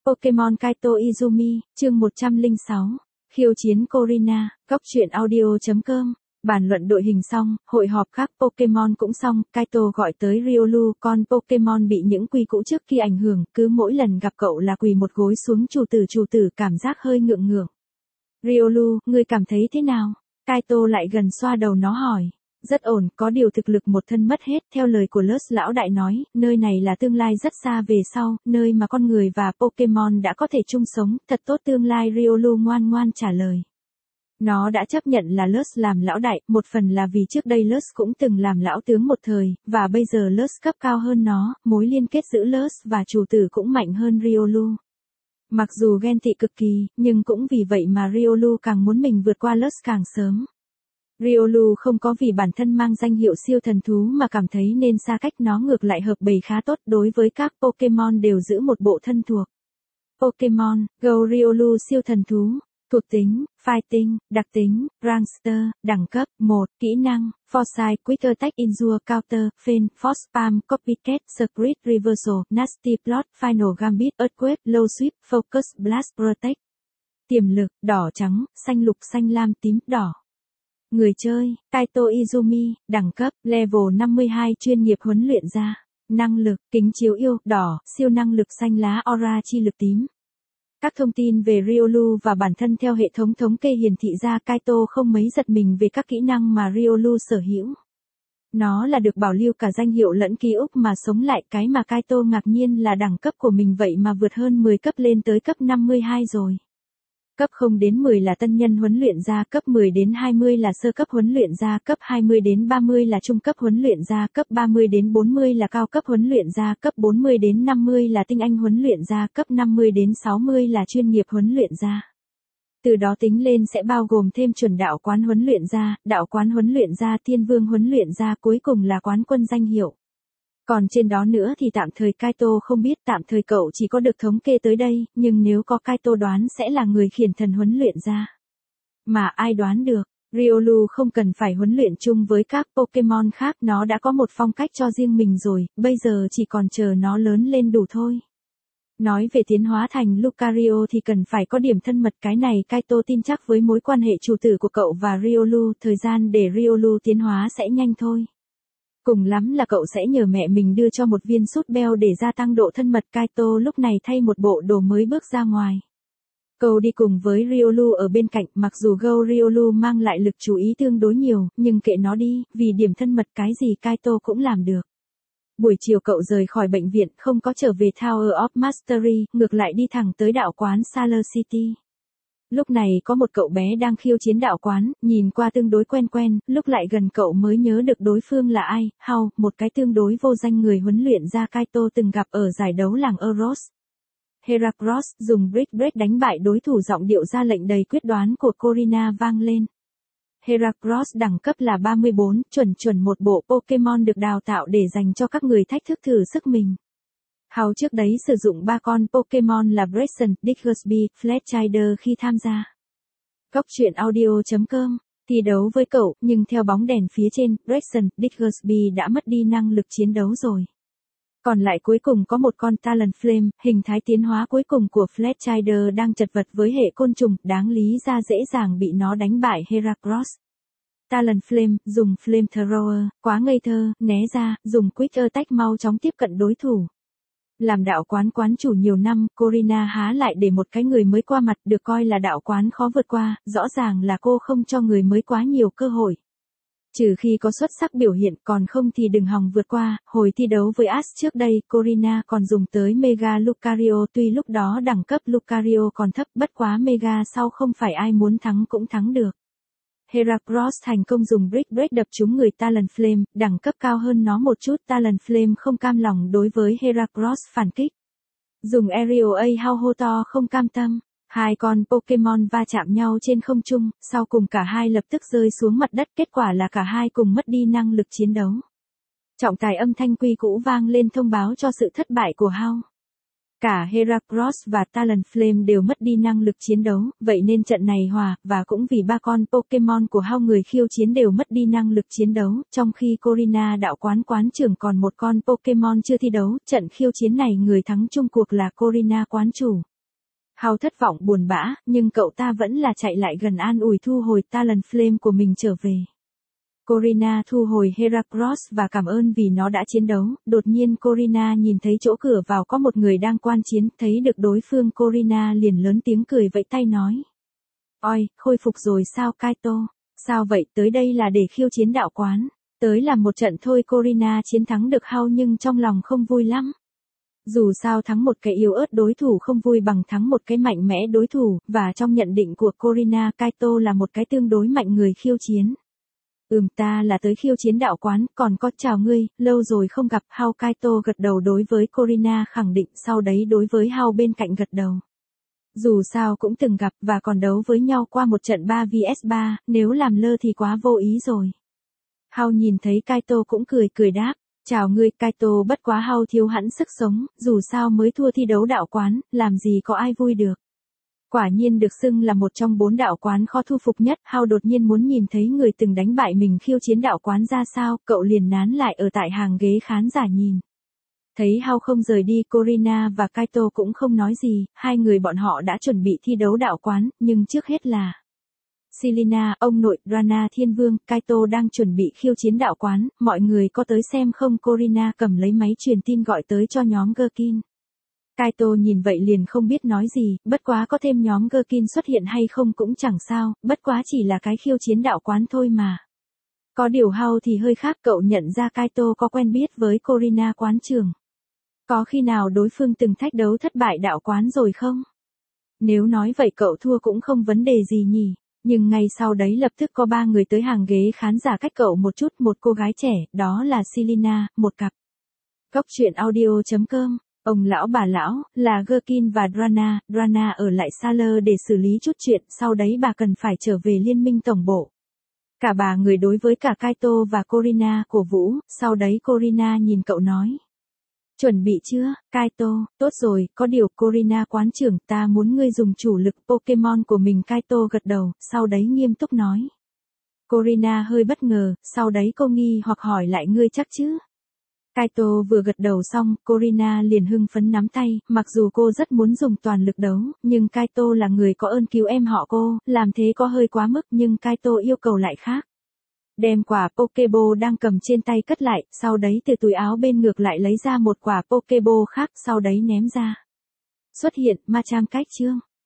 Pokemon Kaito Izumi, chương 106. Khiêu chiến Corina, góc truyện audio.com. Bàn luận đội hình xong, hội họp các Pokemon cũng xong, Kaito gọi tới Riolu, con Pokemon bị những quy cũ trước kia ảnh hưởng, cứ mỗi lần gặp cậu là quỳ một gối xuống chủ tử cảm giác hơi ngượng ngượng. Riolu, ngươi cảm thấy thế nào? Kaito lại gần xoa đầu nó hỏi. Rất ổn, có điều thực lực một thân mất hết, theo lời của Lus lão đại nói, nơi này là tương lai rất xa về sau, nơi mà con người và Pokemon đã có thể chung sống, thật tốt tương lai. Riolu ngoan ngoan trả lời. Nó đã chấp nhận là Lus làm lão đại, một phần là vì trước đây Lus cũng từng làm lão tướng một thời, và bây giờ Lus cấp cao hơn nó, mối liên kết giữa Lus và chủ tử cũng mạnh hơn Riolu. Mặc dù ghen tị cực kỳ, nhưng cũng vì vậy mà Riolu càng muốn mình vượt qua Lus càng sớm. Riolu không có vì bản thân mang danh hiệu siêu thần thú mà cảm thấy nên xa cách nó, ngược lại hợp bầy khá tốt, đối với các Pokemon đều giữ một bộ thân thuộc. Pokemon Go Riolu siêu thần thú. Thuộc tính, Fighting, đặc tính, Prankster, đẳng cấp, 1, kỹ năng, Foresight, Quick Attack, Injure, Counter, Feint, Force Palm, Copycat, Secret, Reversal, Nasty Plot, Final Gambit, Earthquake, Low Sweep, Focus, Blast, Protect. Tiềm lực, đỏ trắng, xanh lục, xanh lam, tím, đỏ. Người chơi, Kaito Izumi, đẳng cấp, level 52, chuyên nghiệp huấn luyện gia. Năng lực, kính chiếu yêu, đỏ, siêu năng lực xanh lá aura chi lực tím. Các thông tin về Riolu và bản thân theo hệ thống thống kê hiển thị ra, Kaito không mấy giật mình về các kỹ năng mà Riolu sở hữu. Nó là được bảo lưu cả danh hiệu lẫn ký ức mà sống lại, cái mà Kaito ngạc nhiên là đẳng cấp của mình vậy mà vượt hơn 10 cấp lên tới cấp 52 rồi. Cấp 0 đến 10 là tân nhân huấn luyện gia, cấp 10 đến 20 là sơ cấp huấn luyện gia, cấp 20 đến 30 là trung cấp huấn luyện gia, cấp 30 đến 40 là cao cấp huấn luyện gia, cấp 40 đến 50 là tinh anh huấn luyện gia, cấp 50 đến 60 là chuyên nghiệp huấn luyện gia. Từ đó tính lên sẽ bao gồm thêm chuẩn đạo quán huấn luyện gia, đạo quán huấn luyện gia, thiên vương huấn luyện gia, cuối cùng là quán quân danh hiệu. Còn trên đó nữa thì tạm thời Kaito không biết, tạm thời cậu chỉ có được thống kê tới đây, nhưng nếu có Kaito đoán sẽ là người khiển thần huấn luyện ra. Mà ai đoán được, Riolu không cần phải huấn luyện chung với các Pokemon khác, nó đã có một phong cách cho riêng mình rồi, bây giờ chỉ còn chờ nó lớn lên đủ thôi. Nói về tiến hóa thành Lucario thì cần phải có điểm thân mật, cái này Kaito tin chắc với mối quan hệ chủ tử của cậu và Riolu, thời gian để Riolu tiến hóa sẽ nhanh thôi. Cùng lắm là cậu sẽ nhờ mẹ mình đưa cho một viên sút beo để gia tăng độ thân mật. Kaito lúc này thay một bộ đồ mới bước ra ngoài. Cậu đi cùng với Riolu ở bên cạnh, mặc dù Go Riolu mang lại lực chú ý tương đối nhiều, nhưng kệ nó đi, vì điểm thân mật cái gì Kaito cũng làm được. Buổi chiều cậu rời khỏi bệnh viện, không có trở về Tower of Mastery, ngược lại đi thẳng tới đạo quán Sailor City. Lúc này có một cậu bé đang khiêu chiến đạo quán, nhìn qua tương đối quen, lúc lại gần cậu mới nhớ được đối phương là ai, Hao, một cái tương đối vô danh người huấn luyện ra Kaito từng gặp ở giải đấu làng Euros. Heracross dùng Brick Break đánh bại đối thủ, giọng điệu ra lệnh đầy quyết đoán của Corina vang lên. Heracross đẳng cấp là 34, chuẩn một bộ Pokemon được đào tạo để dành cho các người thách thức thử sức mình. Hao trước đấy sử dụng 3 con Pokemon là Braixen, Diggersby, Fletchinder khi tham gia. Góc truyện audio.com. Thi đấu với cậu, nhưng theo bóng đèn phía trên, Braixen, Diggersby đã mất đi năng lực chiến đấu rồi. Còn lại cuối cùng có một con Talonflame, hình thái tiến hóa cuối cùng của Fletchinder đang chật vật với hệ côn trùng, đáng lý ra dễ dàng bị nó đánh bại Heracross. Talonflame, dùng Flamethrower, quá ngây thơ, né ra, dùng Quick Attack mau chóng tiếp cận đối thủ. Làm đạo quán chủ nhiều năm, Corina há lại để một cái người mới qua mặt, được coi là đạo quán khó vượt qua, rõ ràng là cô không cho người mới quá nhiều cơ hội. Trừ khi có xuất sắc biểu hiện, còn không thì đừng hòng vượt qua. Hồi thi đấu với Ash trước đây, Corina còn dùng tới Mega Lucario, tuy lúc đó đẳng cấp Lucario còn thấp, bất quá Mega sau không phải ai muốn thắng cũng thắng được. Heracross thành công dùng Brick Break đập trúng người Talonflame, đẳng cấp cao hơn nó một chút, Talonflame không cam lòng đối với Heracross phản kích. Dùng Aerial A hao hô to không cam tâm, hai con Pokemon va chạm nhau trên không trung, sau cùng cả hai lập tức rơi xuống mặt đất, kết quả là cả hai cùng mất đi năng lực chiến đấu. Trọng tài âm thanh quy cũ vang lên thông báo cho sự thất bại của Hao. Cả Heracross và Talonflame đều mất đi năng lực chiến đấu, vậy nên trận này hòa, và cũng vì 3 con Pokemon của Hao người khiêu chiến đều mất đi năng lực chiến đấu, trong khi Corina đạo quán trưởng còn một con Pokemon chưa thi đấu, trận khiêu chiến này người thắng chung cuộc là Corina quán chủ. Hao thất vọng buồn bã, nhưng cậu ta vẫn là chạy lại gần an ủi thu hồi Talonflame của mình trở về. Corina thu hồi Heracross và cảm ơn vì nó đã chiến đấu. Đột nhiên Corina nhìn thấy chỗ cửa vào có một người đang quan chiến, thấy được đối phương Corina liền lớn tiếng cười vẫy tay nói. Oi, khôi phục rồi sao Kaito? Sao vậy, tới đây là để khiêu chiến đạo quán. Tới làm một trận thôi. Corina chiến thắng được Hao nhưng trong lòng không vui lắm. Dù sao thắng một cái yếu ớt đối thủ không vui bằng thắng một cái mạnh mẽ đối thủ, và trong nhận định của Corina, Kaito là một cái tương đối mạnh người khiêu chiến. Ta là tới khiêu chiến đạo quán, còn có chào ngươi, lâu rồi không gặp. Hao. Kaito gật đầu đối với Corina khẳng định, sau đấy đối với Hao bên cạnh gật đầu. Dù sao cũng từng gặp và còn đấu với nhau qua một trận 3 vs 3, nếu làm lơ thì quá vô ý rồi. Hao nhìn thấy Kaito cũng cười đáp. Chào ngươi Kaito, bất quá Hao thiếu hẳn sức sống, dù sao mới thua thi đấu đạo quán, làm gì có ai vui được. Quả nhiên được xưng là một trong 4 đạo quán khó thu phục nhất. Hao đột nhiên muốn nhìn thấy người từng đánh bại mình khiêu chiến đạo quán ra sao, cậu liền nán lại ở tại hàng ghế khán giả nhìn. Thấy Hao không rời đi, Corina và Kaito cũng không nói gì, hai người bọn họ đã chuẩn bị thi đấu đạo quán, nhưng trước hết là Selina, ông nội, Rana Thiên Vương, Kaito đang chuẩn bị khiêu chiến đạo quán, mọi người có tới xem không? Corina cầm lấy máy truyền tin gọi tới cho nhóm Gherkin. Kaito nhìn vậy liền không biết nói gì, bất quá có thêm nhóm Gherkin xuất hiện hay không cũng chẳng sao, bất quá chỉ là cái khiêu chiến đạo quán thôi mà. Có điều Hao thì hơi khác, cậu nhận ra Kaito có quen biết với Corina quán trường. Có khi nào đối phương từng thách đấu thất bại đạo quán rồi không? Nếu nói vậy cậu thua cũng không vấn đề gì nhỉ. Nhưng ngay sau đấy lập tức có 3 người tới hàng ghế khán giả cách cậu một chút, một cô gái trẻ, đó là Selina, một cặp. Góc truyện audio.com, ông lão bà lão, là Gherkin và Rana ở lại Saler để xử lý chút chuyện, sau đấy bà cần phải trở về liên minh tổng bộ. Cả 3 người đối với cả Kaito và Corina cổ vũ, sau đấy Corina nhìn cậu nói. Chuẩn bị chưa, Kaito? Tốt rồi, có điều Corina quán trưởng, ta muốn ngươi dùng chủ lực Pokemon của mình. Kaito gật đầu, sau đấy nghiêm túc nói. Corina hơi bất ngờ, sau đấy cô nghi hoặc hỏi lại, ngươi chắc chứ? Kaito vừa gật đầu xong, Corina liền hưng phấn nắm tay, mặc dù cô rất muốn dùng toàn lực đấu, nhưng Kaito là người có ơn cứu em họ cô, làm thế có hơi quá mức, nhưng Kaito yêu cầu lại khác. Đem quả Pokeball đang cầm trên tay cất lại, sau đấy từ túi áo bên ngược lại lấy ra một quả Pokeball khác, sau đấy ném ra. Xuất hiện, Machamp cách chương.